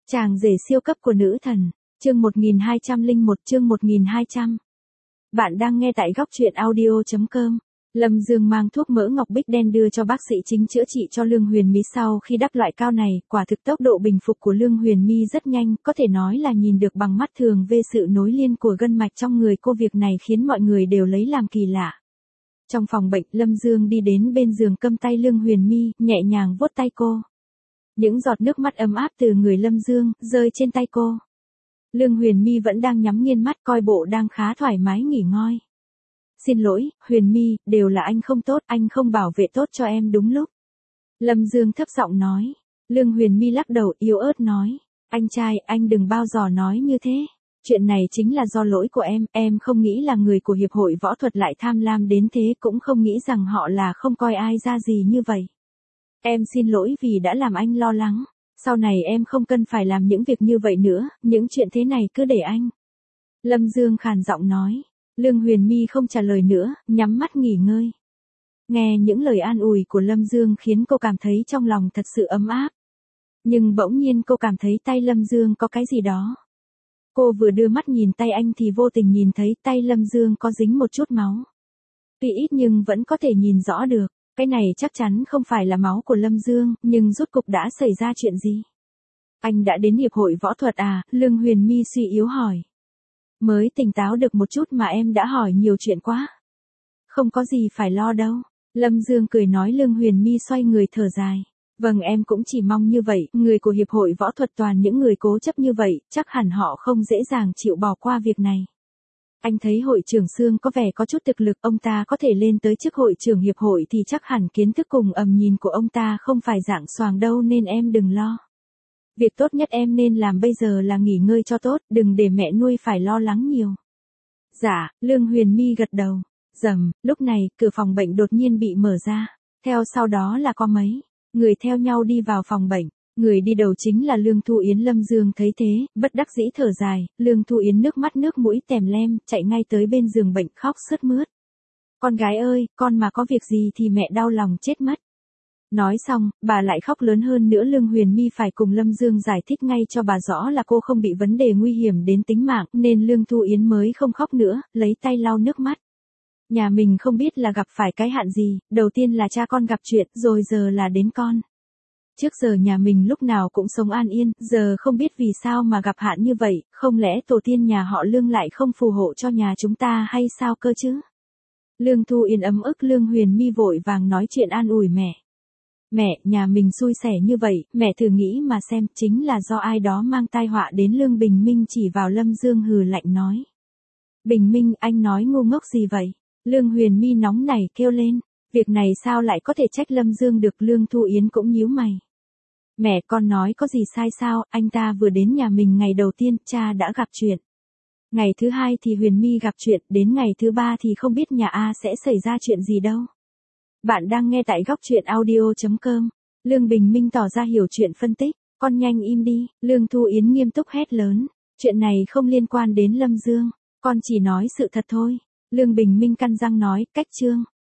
Chàng rể siêu cấp của nữ thần, chương 1201 chương 1200. Bạn đang nghe tại góc truyện audio.com. Lâm Dương mang thuốc mỡ ngọc bích đen đưa cho bác sĩ chính chữa trị cho Lương Huyền My sau khi đắp loại cao này, quả thực tốc độ bình phục của Lương Huyền My rất nhanh, có thể nói là nhìn được bằng mắt thường về sự nối liền của gân mạch trong người cô, việc này khiến mọi người đều lấy làm kỳ lạ. Trong phòng bệnh, Lâm Dương đi đến bên giường cầm tay Lương Huyền My, nhẹ nhàng vuốt tay cô. Những giọt nước mắt ấm áp từ người Lâm Dương rơi trên tay cô. Lương Huyền My vẫn đang nhắm nghiền mắt, coi bộ đang khá thoải mái nghỉ ngơi. Xin lỗi, Huyền My, đều là anh không tốt, anh không bảo vệ tốt cho em đúng lúc. Lâm Dương thấp giọng nói. Lương Huyền My lắc đầu yếu ớt nói. Anh trai, anh đừng bao giờ nói như thế. Chuyện này chính là do lỗi của em không nghĩ là người của Hiệp hội Võ thuật lại tham lam đến thế, cũng không nghĩ rằng họ là không coi ai ra gì như vậy. Em xin lỗi vì đã làm anh lo lắng. Sau này em không cần phải làm những việc như vậy nữa, những chuyện thế này cứ để anh. Lâm Dương khàn giọng nói. Lương Huyền My không trả lời nữa, nhắm mắt nghỉ ngơi. Nghe những lời an ủi của Lâm Dương khiến cô cảm thấy trong lòng thật sự ấm áp. Nhưng bỗng nhiên cô cảm thấy tay Lâm Dương có cái gì đó. Cô vừa đưa mắt nhìn tay anh thì vô tình nhìn thấy tay Lâm Dương có dính một chút máu. Tuy ít nhưng vẫn có thể nhìn rõ được. Cái này chắc chắn không phải là máu của Lâm Dương, nhưng rốt cục đã xảy ra chuyện gì? Anh đã đến Hiệp hội Võ thuật à? Lương Huyền My suy yếu hỏi. Mới tỉnh táo được một chút mà em đã hỏi nhiều chuyện quá. Không có gì phải lo đâu. Lâm Dương cười nói. Lương Huyền My xoay người thở dài. Vâng, em cũng chỉ mong như vậy, người của Hiệp hội Võ thuật toàn những người cố chấp như vậy, chắc hẳn họ không dễ dàng chịu bỏ qua việc này. Anh thấy hội trưởng Sương có vẻ có chút thực lực, ông ta có thể lên tới chức hội trưởng hiệp hội thì chắc hẳn kiến thức cùng ầm nhìn của ông ta không phải dạng xoàng đâu, nên em đừng lo. Việc tốt nhất em nên làm bây giờ là nghỉ ngơi cho tốt, đừng để mẹ nuôi phải lo lắng nhiều. Dạ, Lương Huyền My gật đầu. Rầm, lúc này, cửa phòng bệnh đột nhiên bị mở ra. Theo sau đó là có mấy người theo nhau đi vào phòng bệnh. Người đi đầu chính là Lương Thu Yến. Lâm Dương thấy thế, bất đắc dĩ thở dài. Lương Thu Yến nước mắt nước mũi tèm lem, chạy ngay tới bên giường bệnh khóc sướt mướt. Con gái ơi, con mà có việc gì thì mẹ đau lòng chết mất. Nói xong, bà lại khóc lớn hơn nữa. Lương Huyền My phải cùng Lâm Dương giải thích ngay cho bà rõ là cô không bị vấn đề nguy hiểm đến tính mạng, nên Lương Thu Yến mới không khóc nữa, lấy tay lau nước mắt. Nhà mình không biết là gặp phải cái hạn gì, đầu tiên là cha con gặp chuyện, rồi giờ là đến con. Trước giờ nhà mình lúc nào cũng sống an yên, giờ không biết vì sao mà gặp hạn như vậy, không lẽ tổ tiên nhà họ Lương lại không phù hộ cho nhà chúng ta hay sao cơ chứ? Lương Thu Yến ấm ức. Lương Huyền My vội vàng nói chuyện an ủi mẹ. Mẹ, nhà mình xui xẻ như vậy, mẹ thử nghĩ mà xem, chính là do ai đó mang tai họa đến. Lương Bình Minh chỉ vào Lâm Dương hừ lạnh nói. Bình Minh, anh nói ngu ngốc gì vậy? Lương Huyền My nóng nảy kêu lên. Việc này sao lại có thể trách Lâm Dương được? Lương Thu Yến cũng nhíu mày. Mẹ, con nói có gì sai sao? Anh ta vừa đến nhà mình ngày đầu tiên, cha đã gặp chuyện. Ngày thứ hai thì Huyền My gặp chuyện, đến ngày thứ ba thì không biết nhà A sẽ xảy ra chuyện gì đâu. Bạn đang nghe tại góc truyện audio.com. Lương Bình Minh tỏ ra hiểu chuyện phân tích. Con nhanh im đi. Lương Thu Yến nghiêm túc hét lớn. Chuyện này không liên quan đến Lâm Dương. Con chỉ nói sự thật thôi. Lương Bình Minh cắn răng nói. Cách chương.